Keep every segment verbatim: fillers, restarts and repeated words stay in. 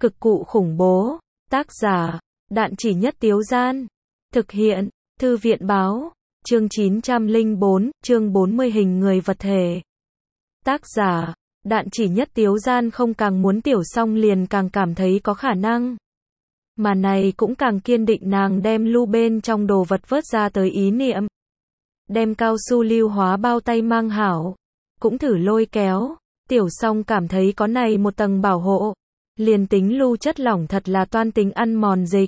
Cực cụ khủng bố. Tác giả, Đạn Chỉ Nhất Tiếu Gian. Thực hiện, Thư viện báo. Chương chín trăm lẻ bốn, chương bốn mươi hình người vật thể. Tác giả, Đạn Chỉ Nhất Tiếu Gian không càng muốn Tiểu Song liền càng cảm thấy có khả năng. Mà này cũng càng kiên định nàng đem lưu bên trong đồ vật vớt ra tới ý niệm. Đem cao su lưu hóa bao tay mang hảo. Cũng thử lôi kéo. Tiểu Song cảm thấy có này một tầng bảo hộ. Liền tính lưu chất lỏng thật là toan tính ăn mòn dịch.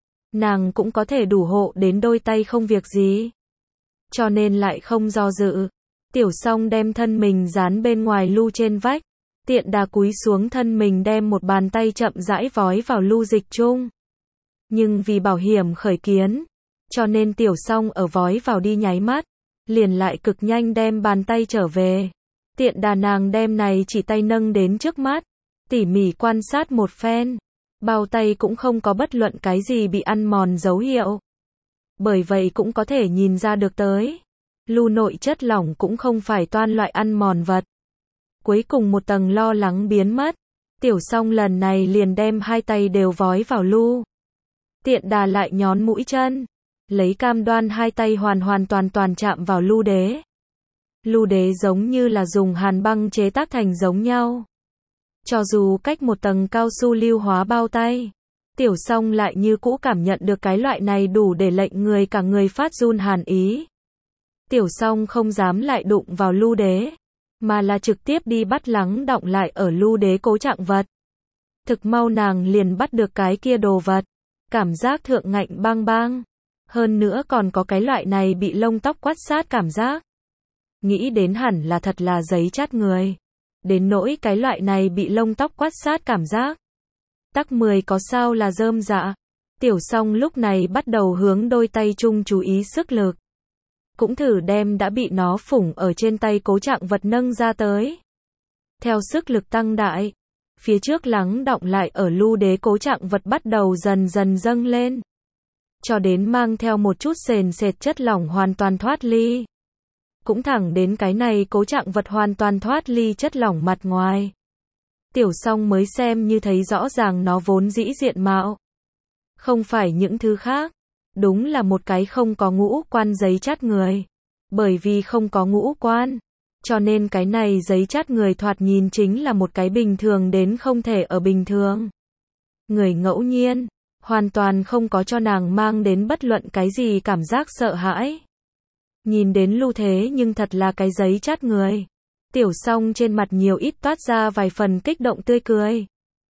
Nàng cũng có thể đủ hộ đến đôi tay không việc gì. Cho nên lại không do dự. Tiểu Song đem thân mình dán bên ngoài lưu trên vách. Tiện đà cúi xuống thân mình đem một bàn tay chậm rãi vói vào lưu dịch chung. Nhưng vì bảo hiểm khởi kiến. Cho nên Tiểu Song ở vói vào đi nháy mắt. Liền lại cực nhanh đem bàn tay trở về. Tiện đà nàng đem này chỉ tay nâng đến trước mắt. Tỉ mỉ quan sát một phen. Bao tay cũng không có bất luận cái gì bị ăn mòn dấu hiệu. Bởi vậy cũng có thể nhìn ra được tới. Lưu nội chất lỏng cũng không phải toan loại ăn mòn vật. Cuối cùng một tầng lo lắng biến mất. Tiểu Song lần này liền đem hai tay đều vói vào lưu. Tiện đà lại nhón mũi chân. Lấy cam đoan hai tay hoàn hoàn toàn toàn chạm vào lưu đế. Lưu đế giống như là dùng hàn băng chế tác thành giống nhau. Cho dù cách một tầng cao su lưu hóa bao tay. Tiểu Song lại như cũ cảm nhận được cái loại này đủ để lệnh người cả người phát run hàn ý. Tiểu Song không dám lại đụng vào lưu đế. Mà là trực tiếp đi bắt lắng đọng lại ở lưu đế cố trạng vật. Thực mau nàng liền bắt được cái kia đồ vật. Cảm giác thượng ngạnh bang bang. Hơn nữa còn có cái loại này bị lông tóc quát sát cảm giác. Nghĩ đến hẳn là thật là giấy chát người. Đến nỗi cái loại này bị lông tóc quát sát cảm giác. Tắc mười có sao là rơm dạ. Tiểu Song lúc này bắt đầu hướng đôi tay chung chú ý sức lực. Cũng thử đem đã bị nó phủng ở trên tay cố trạng vật nâng ra tới. Theo sức lực tăng đại. Phía trước lắng đọng lại ở lưu đế cố trạng vật bắt đầu dần dần dâng lên. Cho đến mang theo một chút sền sệt chất lỏng hoàn toàn thoát ly. Cũng thẳng đến cái này cố trạng vật hoàn toàn thoát ly chất lỏng mặt ngoài. Tiểu Song mới xem như thấy rõ ràng nó vốn dĩ diện mạo. Không phải những thứ khác. Đúng là một cái không có ngũ quan giấy chát người. Bởi vì không có ngũ quan. Cho nên cái này giấy chát người thoạt nhìn chính là một cái bình thường đến không thể ở bình thường. Người ngẫu nhiên. Hoàn toàn không có cho nàng mang đến bất luận cái gì cảm giác sợ hãi. Nhìn đến lưu thế nhưng thật là cái giấy chát người. Tiểu Song trên mặt nhiều ít toát ra vài phần kích động tươi cười.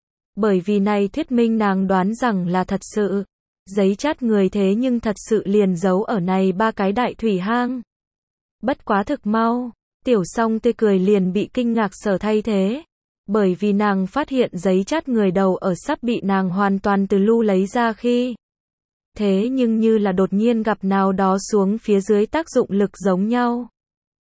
Bởi vì này thuyết minh nàng đoán rằng là thật sự. Giấy chát người thế nhưng thật sự liền giấu ở này ba cái đại thủy hang. Bất quá thực mau. Tiểu Song tươi cười liền bị kinh ngạc sở thay thế. Bởi vì nàng phát hiện giấy chát người đầu ở sắp bị nàng hoàn toàn từ lưu lấy ra khi. Thế nhưng như là đột nhiên gặp nào đó xuống phía dưới tác dụng lực giống nhau.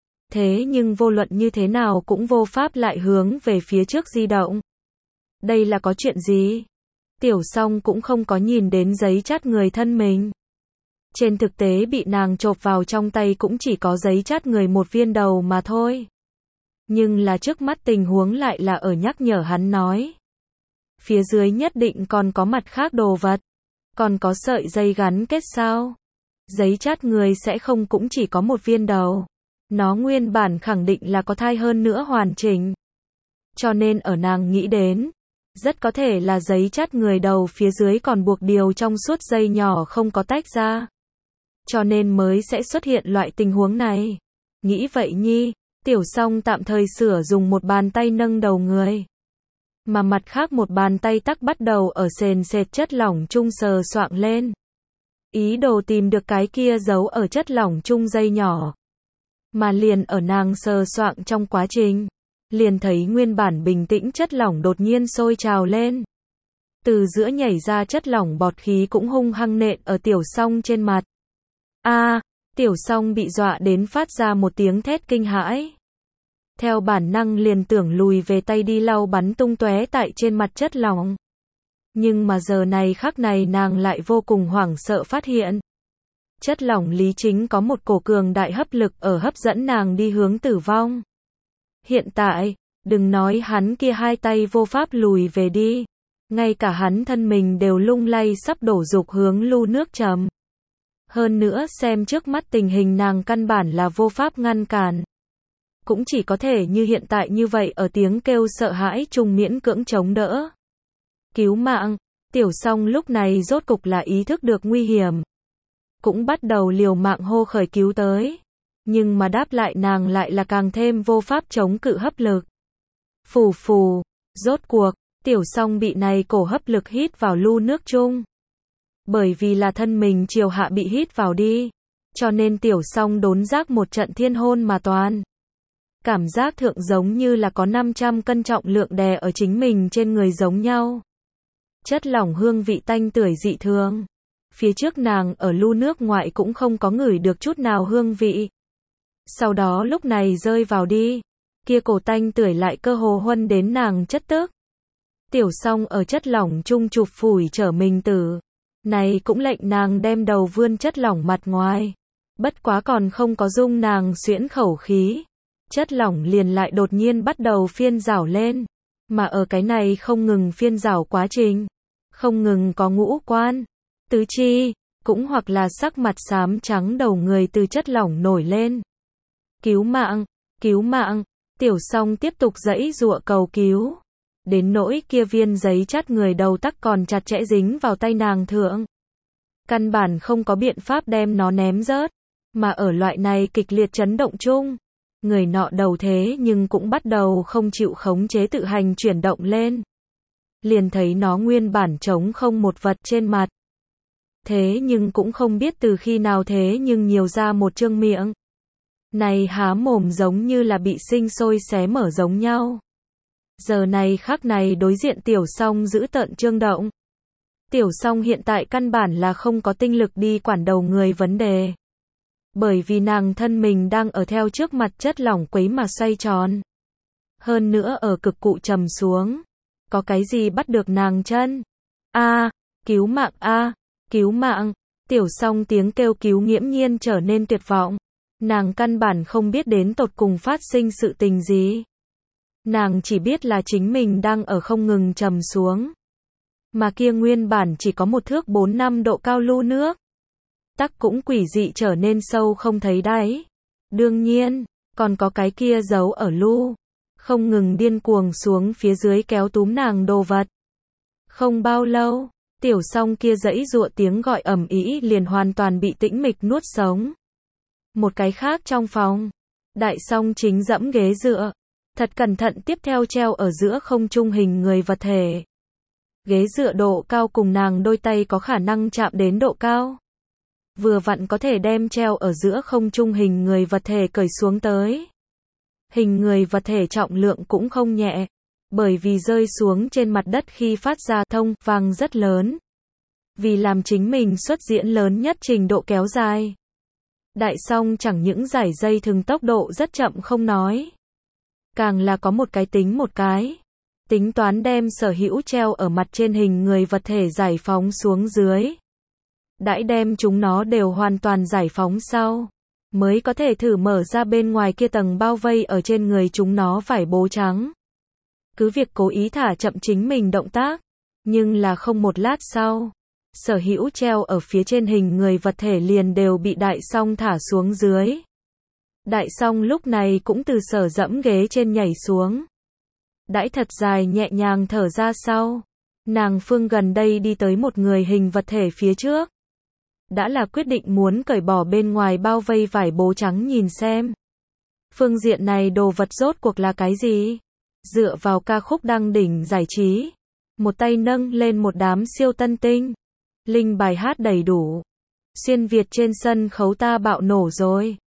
Thế nhưng vô luận như thế nào cũng vô pháp lại hướng về phía trước di động. Đây là có chuyện gì? Tiểu Song cũng không có nhìn đến giấy chát người thân mình. Trên thực tế bị nàng chộp vào trong tay cũng chỉ có giấy chát người một viên đầu mà thôi. Nhưng là trước mắt tình huống lại là ở nhắc nhở hắn nói. Phía dưới nhất định còn có mặt khác đồ vật. Còn có sợi dây gắn kết sao? Giấy chát người sẽ không cũng chỉ có một viên đầu. Nó nguyên bản khẳng định là có thai hơn nữa hoàn chỉnh. Cho nên ở nàng nghĩ đến. Rất có thể là giấy chát người đầu phía dưới còn buộc điều trong suốt dây nhỏ không có tách ra. Cho nên mới sẽ xuất hiện loại tình huống này. Nghĩ vậy nhi. Tiểu Song tạm thời sửa dùng một bàn tay nâng đầu người. Mà mặt khác một bàn tay tắc bắt đầu ở sền sệt chất lỏng chung sờ soạng lên. Ý đồ tìm được cái kia giấu ở chất lỏng chung dây nhỏ. Mà liền ở nàng sờ soạng trong quá trình. Liền thấy nguyên bản bình tĩnh chất lỏng đột nhiên sôi trào lên. Từ giữa nhảy ra chất lỏng bọt khí cũng hung hăng nện ở Tiểu Song trên mặt. A, Tiểu Song bị dọa đến phát ra một tiếng thét kinh hãi. Theo bản năng liền tưởng lùi về tay đi lau bắn tung tóe tại trên mặt chất lỏng. Nhưng mà giờ này khắc này nàng lại vô cùng hoảng sợ phát hiện. Chất lỏng lý chính có một cổ cường đại hấp lực ở hấp dẫn nàng đi hướng tử vong. Hiện tại, đừng nói hắn kia hai tay vô pháp lùi về đi. Ngay cả hắn thân mình đều lung lay sắp đổ dục hướng lu nước trầm. Hơn nữa xem trước mắt tình hình nàng căn bản là vô pháp ngăn cản. Cũng chỉ có thể như hiện tại như vậy ở tiếng kêu sợ hãi chung miễn cưỡng chống đỡ. Cứu mạng, Tiểu Song lúc này rốt cục là ý thức được nguy hiểm. Cũng bắt đầu liều mạng hô khởi cứu tới. Nhưng mà đáp lại nàng lại là càng thêm vô pháp chống cự hấp lực. Phù phù, rốt cuộc, Tiểu Song bị này cổ hấp lực hít vào lu nước chung. Bởi vì là thân mình chiều hạ bị hít vào đi. Cho nên Tiểu Song đốn giác một trận thiên hôn mà toàn. Cảm giác thượng giống như là có năm trăm cân trọng lượng đè ở chính mình trên người giống nhau. Chất lỏng hương vị tanh tưởi dị thường. Phía trước nàng ở lu nước ngoại cũng không có ngửi được chút nào hương vị. Sau đó lúc này rơi vào đi. Kia cổ tanh tưởi lại cơ hồ huân đến nàng chất tức. Tiểu Song ở chất lỏng chung chụp phủi trở mình tử. Này cũng lệnh nàng đem đầu vươn chất lỏng mặt ngoài. Bất quá còn không có dung nàng xuyễn khẩu khí. Chất lỏng liền lại đột nhiên bắt đầu phiên rảo lên. Mà ở cái này không ngừng phiên rảo quá trình. Không ngừng có ngũ quan, tứ chi, cũng hoặc là sắc mặt xám trắng đầu người từ chất lỏng nổi lên. Cứu mạng, cứu mạng, Tiểu Song tiếp tục giãy giụa cầu cứu. Đến nỗi kia viên giấy chắt người đầu tắc còn chặt chẽ dính vào tay nàng thượng. Căn bản không có biện pháp đem nó ném rớt. Mà ở loại này kịch liệt chấn động chung. Người nọ đầu thế nhưng cũng bắt đầu không chịu khống chế tự hành chuyển động lên. Liền thấy nó nguyên bản trống không một vật trên mặt. Thế nhưng cũng không biết từ khi nào thế nhưng nhiều ra một trương miệng. Này há mồm giống như là bị sinh sôi xé mở giống nhau. Giờ này khắc này đối diện Tiểu Song giữ tợn trương động. Tiểu Song hiện tại căn bản là không có tinh lực đi quản đầu người vấn đề. Bởi vì nàng thân mình đang ở theo trước mặt chất lỏng quấy mà xoay tròn. Hơn nữa ở cực cụ trầm xuống. Có cái gì bắt được nàng chân? A, cứu mạng a, cứu mạng. Tiểu Song tiếng kêu cứu nghiễm nhiên trở nên tuyệt vọng. Nàng căn bản không biết đến tột cùng phát sinh sự tình gì. Nàng chỉ biết là chính mình đang ở không ngừng trầm xuống. Mà kia nguyên bản chỉ có một thước bốn năm độ cao lu nước. Tắc cũng quỷ dị trở nên sâu không thấy đáy. Đương nhiên, còn có cái kia giấu ở lu. Không ngừng điên cuồng xuống phía dưới kéo túm nàng đồ vật. Không bao lâu, Tiểu Song kia giãy giụa tiếng gọi ầm ĩ liền hoàn toàn bị tĩnh mịch nuốt sống. Một cái khác trong phòng, Đại Song chính dẫm ghế dựa, thật cẩn thận tiếp theo treo ở giữa không trung hình người vật thể. Ghế dựa độ cao cùng nàng đôi tay có khả năng chạm đến độ cao. Vừa vặn có thể đem treo ở giữa không trung hình người vật thể cởi xuống tới. Hình người vật thể trọng lượng cũng không nhẹ, bởi vì rơi xuống trên mặt đất khi phát ra thông vang rất lớn. Vì làm chính mình xuất diễn lớn nhất trình độ kéo dài. Đại Song chẳng những giải dây thừng tốc độ rất chậm không nói. Càng là có một cái tính một cái. Tính toán đem sở hữu treo ở mặt trên hình người vật thể giải phóng xuống dưới. Đãi đem chúng nó đều hoàn toàn giải phóng sau. Mới có thể thử mở ra bên ngoài kia tầng bao vây ở trên người chúng nó vải bố trắng. Cứ việc cố ý thả chậm chính mình động tác. Nhưng là không một lát sau. Sở hữu treo ở phía trên hình người vật thể liền đều bị Đại Song thả xuống dưới. Đại Song lúc này cũng từ sở dẫm ghế trên nhảy xuống. Đãi thật dài nhẹ nhàng thở ra sau. Nàng phương gần đây đi tới một người hình vật thể phía trước. Đã là quyết định muốn cởi bỏ bên ngoài bao vây vải bố trắng nhìn xem. Phương diện này đồ vật rốt cuộc là cái gì? Dựa vào ca khúc đăng đỉnh giải trí. Một tay nâng lên một đám siêu tân tinh. Linh bài hát đầy đủ. Xuyên Việt trên sân khấu ta bạo nổ rồi.